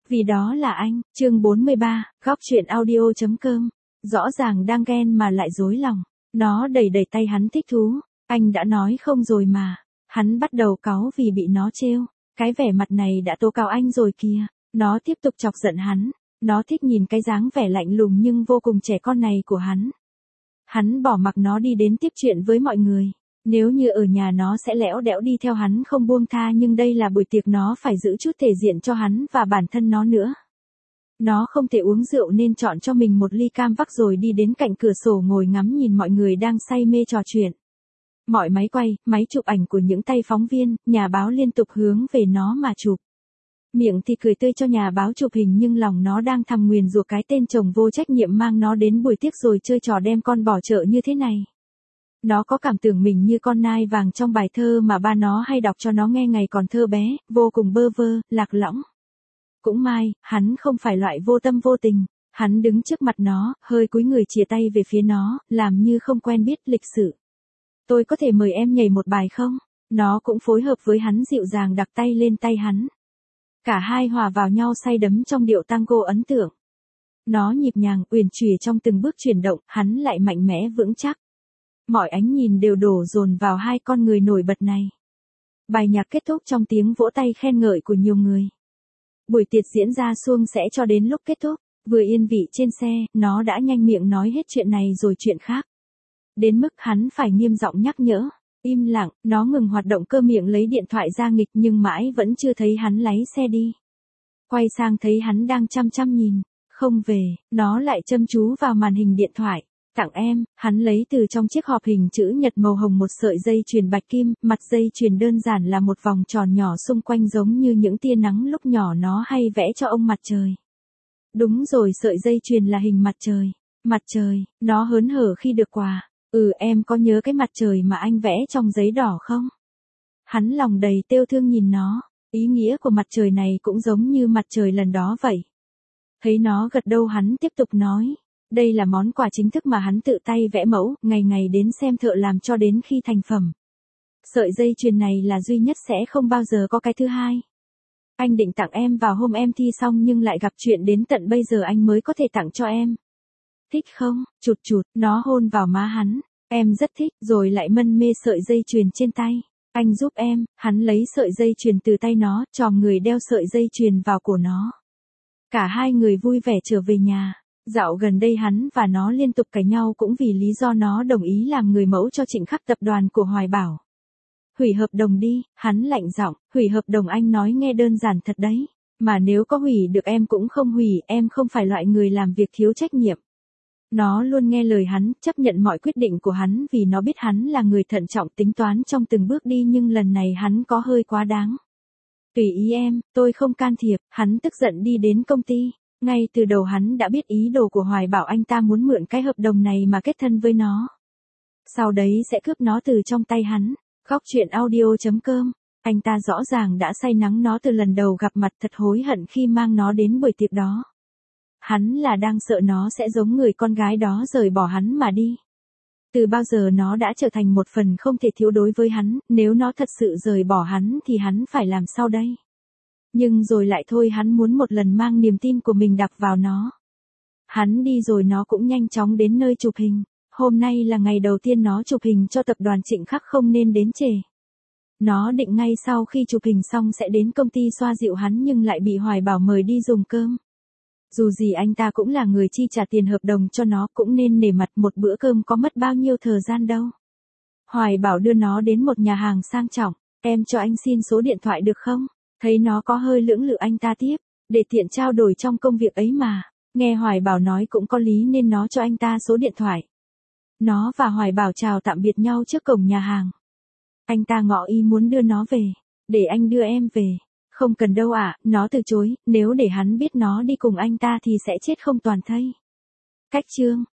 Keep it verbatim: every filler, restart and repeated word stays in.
Vì đó là anh, chương bốn mươi ba, góc truyện audio.com. Rõ ràng đang ghen mà lại dối lòng. Nó đẩy đẩy tay hắn thích thú. Anh đã nói không rồi mà. Hắn bắt đầu cáu vì bị nó trêu. Cái vẻ mặt này đã tố cáo anh rồi kìa. Nó tiếp tục chọc giận hắn. Nó thích nhìn cái dáng vẻ lạnh lùng nhưng vô cùng trẻ con này của hắn. Hắn bỏ mặc nó đi đến tiếp chuyện với mọi người. Nếu như ở nhà nó sẽ lẽo đẽo đi theo hắn không buông tha, nhưng đây là buổi tiệc, nó phải giữ chút thể diện cho hắn và bản thân nó nữa. Nó không thể uống rượu nên chọn cho mình một ly cam vắc rồi đi đến cạnh cửa sổ ngồi ngắm nhìn mọi người đang say mê trò chuyện. Mọi máy quay, máy chụp ảnh của những tay phóng viên, nhà báo liên tục hướng về nó mà chụp. Miệng thì cười tươi cho nhà báo chụp hình nhưng lòng nó đang thầm nguyền rủa cái tên chồng vô trách nhiệm mang nó đến buổi tiệc rồi chơi trò đem con bỏ chợ như thế này. Nó có cảm tưởng mình như con nai vàng trong bài thơ mà ba nó hay đọc cho nó nghe ngày còn thơ bé, vô cùng bơ vơ, lạc lõng. Cũng may, hắn không phải loại vô tâm vô tình. Hắn đứng trước mặt nó, hơi cúi người chìa tay về phía nó, làm như không quen biết lịch sự. Tôi có thể mời em nhảy một bài không? Nó cũng phối hợp với hắn dịu dàng đặt tay lên tay hắn. Cả hai hòa vào nhau say đắm trong điệu tango ấn tượng. Nó nhịp nhàng, uyển chuyển trong từng bước chuyển động, hắn lại mạnh mẽ vững chắc. Mọi ánh nhìn đều đổ dồn vào hai con người nổi bật này. Bài nhạc kết thúc trong tiếng vỗ tay khen ngợi của nhiều người. Buổi tiệc diễn ra suông sẽ cho đến lúc kết thúc. Vừa yên vị trên xe, nó đã nhanh miệng nói hết chuyện này rồi chuyện khác. Đến mức hắn phải nghiêm giọng nhắc nhở. Im lặng, nó ngừng hoạt động cơ miệng lấy điện thoại ra nghịch nhưng mãi vẫn chưa thấy hắn lái xe đi. Quay sang thấy hắn đang chăm chăm nhìn. Không về, nó lại chăm chú vào màn hình điện thoại. Tặng em, hắn lấy từ trong chiếc hộp hình chữ nhật màu hồng một sợi dây chuyền bạch kim, mặt dây chuyền đơn giản là một vòng tròn nhỏ xung quanh giống như những tia nắng lúc nhỏ nó hay vẽ cho ông mặt trời. Đúng rồi, sợi dây chuyền là hình mặt trời. Mặt trời, nó hớn hở khi được quà. Ừ, em có nhớ cái mặt trời mà anh vẽ trong giấy đỏ không? Hắn lòng đầy têu thương nhìn nó, ý nghĩa của mặt trời này cũng giống như mặt trời lần đó vậy. Thấy nó gật đầu hắn tiếp tục nói. Đây là món quà chính thức mà hắn tự tay vẽ mẫu, ngày ngày đến xem thợ làm cho đến khi thành phẩm. Sợi dây chuyền này là duy nhất, sẽ không bao giờ có cái thứ hai. Anh định tặng em vào hôm em thi xong nhưng lại gặp chuyện đến tận bây giờ anh mới có thể tặng cho em. Thích không? Chụt chụt, nó hôn vào má hắn. Em rất thích, rồi lại mân mê sợi dây chuyền trên tay. Anh giúp em, hắn lấy sợi dây chuyền từ tay nó, chòm người đeo sợi dây chuyền vào cổ nó. Cả hai người vui vẻ trở về nhà. Dạo gần đây hắn và nó liên tục cãi nhau cũng vì lý do nó đồng ý làm người mẫu cho Trịnh Khắc tập đoàn của Hoài Bảo. Hủy hợp đồng đi, hắn lạnh giọng, hủy hợp đồng anh nói nghe đơn giản thật đấy. Mà nếu có hủy được em cũng không hủy, em không phải loại người làm việc thiếu trách nhiệm. Nó luôn nghe lời hắn, chấp nhận mọi quyết định của hắn vì nó biết hắn là người thận trọng tính toán trong từng bước đi, nhưng lần này hắn có hơi quá đáng. Tùy ý em, tôi không can thiệp, hắn tức giận đi đến công ty. Ngay từ đầu hắn đã biết ý đồ của Hoài Bảo, anh ta muốn mượn cái hợp đồng này mà kết thân với nó. Sau đấy sẽ cướp nó từ trong tay hắn. Góc truyện audio.com. Anh ta rõ ràng đã say nắng nó từ lần đầu gặp mặt, thật hối hận khi mang nó đến buổi tiệc đó. Hắn là đang sợ nó sẽ giống người con gái đó rời bỏ hắn mà đi. Từ bao giờ nó đã trở thành một phần không thể thiếu đối với hắn, nếu nó thật sự rời bỏ hắn thì hắn phải làm sao đây? Nhưng rồi lại thôi, hắn muốn một lần mang niềm tin của mình đặt vào nó. Hắn đi rồi nó cũng nhanh chóng đến nơi chụp hình. Hôm nay là ngày đầu tiên nó chụp hình cho tập đoàn Trịnh Khắc, không nên đến trễ. Nó định ngay sau khi chụp hình xong sẽ đến công ty xoa dịu hắn nhưng lại bị Hoài Bảo mời đi dùng cơm. Dù gì anh ta cũng là người chi trả tiền hợp đồng cho nó, cũng nên nể mặt, một bữa cơm có mất bao nhiêu thời gian đâu. Hoài Bảo đưa nó đến một nhà hàng sang trọng. Em cho anh xin số điện thoại được không? Thấy nó có hơi lưỡng lự anh ta tiếp, để tiện trao đổi trong công việc ấy mà. Nghe Hoài Bảo nói cũng có lý nên nó cho anh ta số điện thoại. Nó và Hoài Bảo chào tạm biệt nhau trước cổng nhà hàng. Anh ta ngỏ ý muốn đưa nó về. Để anh đưa em về. Không cần đâu ạ, à, nó từ chối, nếu để hắn biết nó đi cùng anh ta thì sẽ chết không toàn thây. Cách chương.